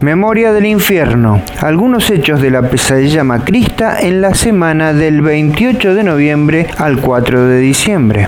Memoria del infierno. Algunos hechos de la pesadilla macrista en la semana del 28 de noviembre al 4 de diciembre.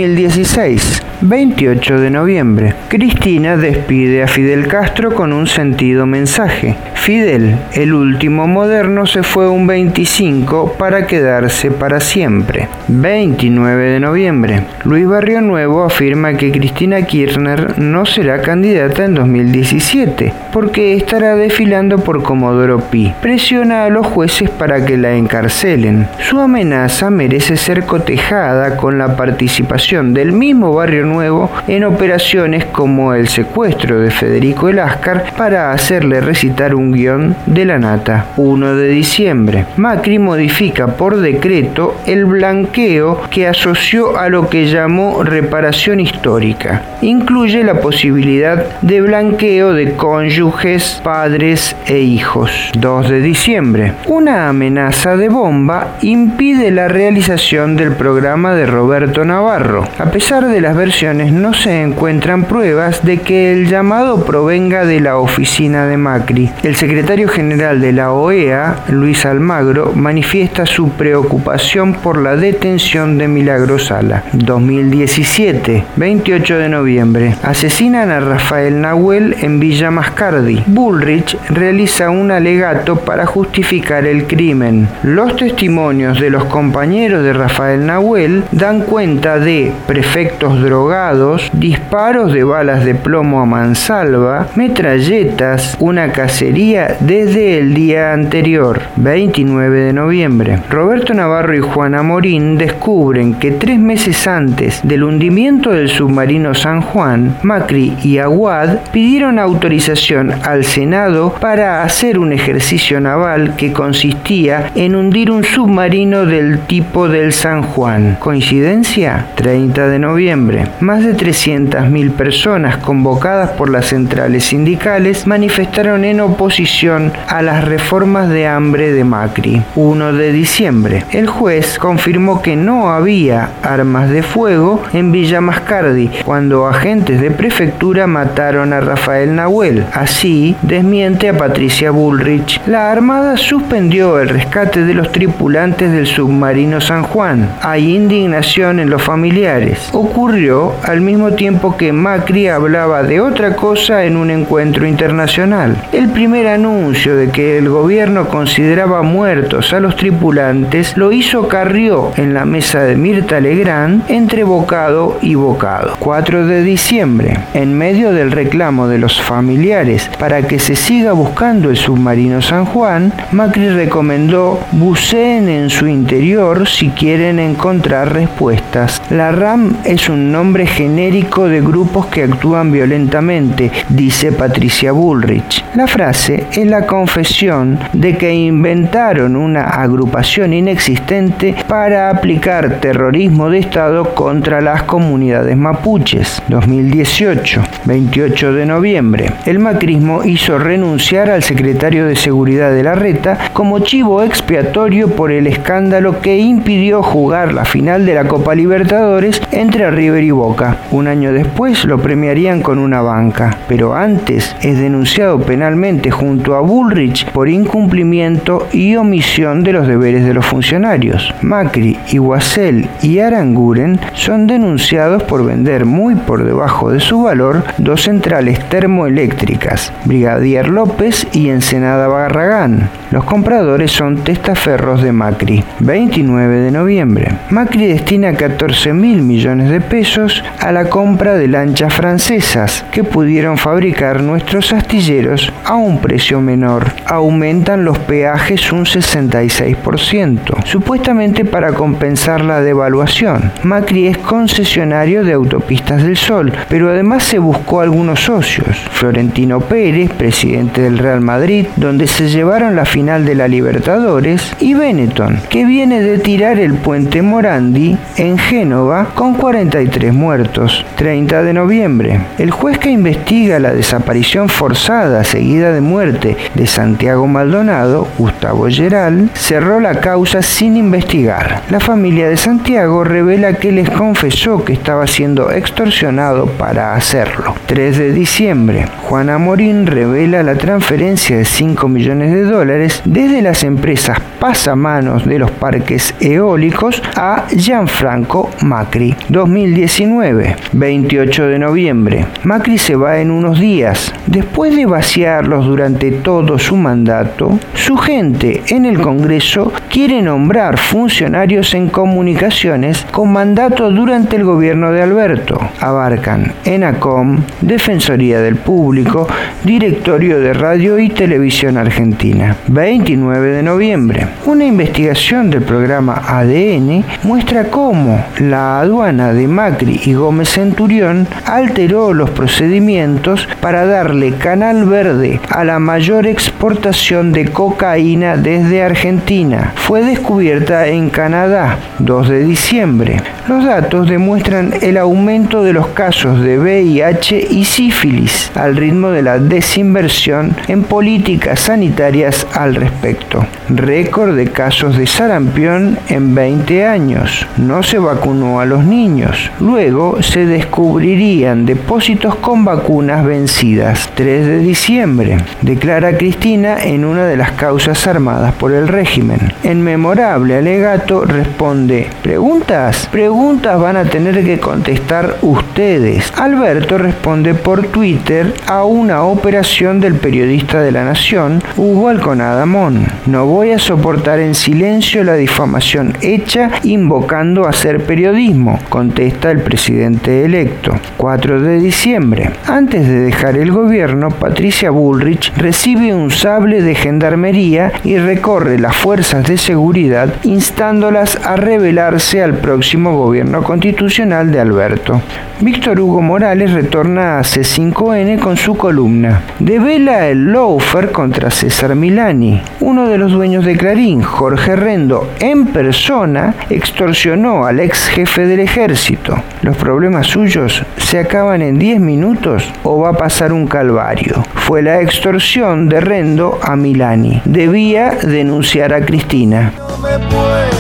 2016. 28 de noviembre. Cristina despide a Fidel Castro con un sentido mensaje. Fidel, el último moderno, se fue un 25 para quedarse para siempre. 29 de noviembre. Luis Barrio Nuevo afirma que Cristina Kirchner no será candidata en 2017 porque estará desfilando por Comodoro Pi. Presiona a los jueces para que la encarcelen. Su amenaza merece ser cotejada con la participación del mismo Barrio Nuevo en operaciones como el secuestro de Federico Eláscar para hacerle recitar un guión de La Nata. 1 de diciembre. Macri modifica por decreto el blanqueo que asoció a lo que llamó reparación histórica. Incluye la posibilidad de blanqueo de cónyuges, padres e hijos. 2 de diciembre. Una amenaza de bomba impide la realización del programa de Roberto Navarro. A pesar de las versiones, no se encuentran pruebas de que el llamado provenga de la oficina de Macri. El secretario general de la OEA, Luis Almagro, manifiesta su preocupación por la detención de Milagro Sala. 2017, 28 de noviembre. Asesinan a Rafael Nahuel en Villa Mascardi. Bullrich realiza un alegato para justificar el crimen. Los testimonios de los compañeros de Rafael Nahuel dan cuenta de prefectos drogados, disparos de balas de plomo a mansalva, metralletas, una cacería desde el día anterior. 29 de noviembre. Roberto Navarro y Juana Morín descubren que 3 meses antes del hundimiento del submarino San Juan, Macri y Aguad pidieron autorización al Senado para hacer un ejercicio naval que consistía en hundir un submarino del tipo del San Juan. ¿Coincidencia? 30 de noviembre. Más de 300.000 personas convocadas por las centrales sindicales manifestaron en oposición a las reformas de hambre de Macri. 1 de diciembre. El juez confirmó que no había armas de fuego en Villa Mascardi cuando agentes de prefectura mataron a Rafael Nahuel. Así, desmiente a Patricia Bullrich. La Armada suspendió el rescate de los tripulantes del submarino San Juan. Hay indignación en los familiares. Ocurrió al mismo tiempo que Macri hablaba de otra cosa en un encuentro internacional. El primer anuncio de que el gobierno consideraba muertos a los tripulantes lo hizo Carrió en la mesa de Mirta Legrand entre bocado y bocado. 4 de diciembre. En medio del reclamo de los familiares para que se siga buscando el submarino San Juan, Macri recomendó buceen en su interior si quieren encontrar respuestas. La RAM es un nombre genérico de grupos que actúan violentamente, dice Patricia Bullrich. La frase es la confesión de que inventaron una agrupación inexistente para aplicar terrorismo de Estado contra las comunidades mapuches. 2018, 28 de noviembre. El macrismo hizo renunciar al secretario de Seguridad de Larreta como chivo expiatorio por el escándalo que impidió jugar la final de la Copa Libertadores entre River y Boca. Un año después lo premiarían con una banca, pero antes es denunciado penalmente junto a Bullrich por incumplimiento y omisión de los deberes de los funcionarios. Macri, Iguacel y Aranguren son denunciados por vender muy por debajo de su valor 2 centrales termoeléctricas, Brigadier López y Ensenada Barragán. Los compradores son testaferros de Macri. 29 de noviembre. Macri destina 14.000 millones de pesos a la compra de lanchas francesas que pudieron fabricar nuestros astilleros a un precio menor. Aumentan los peajes un 66%, supuestamente para compensar la devaluación. Macri es concesionario de Autopistas del Sol, pero además se buscó algunos socios. Florentino Pérez, presidente del Real Madrid, donde se llevaron la final de la Libertadores, y Benetton, que viene de tirar el puente Morandi en Génova con 43 muertos. 30 de noviembre. El juez que investiga la desaparición forzada seguida de muerte muerte de Santiago Maldonado, Gustavo Geral, cerró la causa sin investigar. La familia de Santiago revela que les confesó que estaba siendo extorsionado para hacerlo. 3 de diciembre, Juan Amorín revela la transferencia de $5 millones desde las empresas pasamanos de los parques eólicos a Gianfranco Macri. 2019, 28 de noviembre. Macri se va en unos días. Después de vaciarlos durante todo su mandato, su gente en el Congreso quiere nombrar funcionarios en comunicaciones con mandato durante el gobierno de Alberto. Abarcan ENACOM, Defensoría del Público, Directorio de Radio y Televisión Argentina. 29 de noviembre. Una investigación del programa ADN muestra cómo la aduana de Macri y Gómez Centurión alteró los procedimientos para darle canal verde a la mayor exportación de cocaína desde Argentina. Fue descubierta en Canadá. 2 de diciembre. Los datos demuestran el aumento de los casos de VIH y sífilis al ritmo de la desinversión en políticas sanitarias al respecto. Récord de casos de sarampión en 20 años. No se vacunó a los niños. Luego se descubrirían depósitos con vacunas vencidas. 3 de diciembre. Declara Cristina en una de las causas armadas por el régimen. En memorable alegato responde: ¿Preguntas van a tener que contestar ustedes. Alberto responde por Twitter a una operación del periodista de La Nación, Hugo Alconada Mon. No voy a soportar en silencio la difamación hecha invocando a hacer periodismo, contesta el presidente electo. 4 de diciembre. Antes de dejar el gobierno, Patricia Bullrich recibe un sable de gendarmería y recorre las fuerzas de seguridad instándolas a rebelarse al próximo gobierno constitucional de Alberto. Víctor Hugo Morales retorna a C5N con su columna. Devela el lawfare contra César Milani. Uno de los dueños de Clarín, Jorge Rendo, en persona, extorsionó al ex jefe del ejército. ¿Los problemas suyos se acaban en 10 minutos o va a pasar un calvario? Fue la extorsión de Rendo a Milani. Debía denunciar a Cristina. No me puedo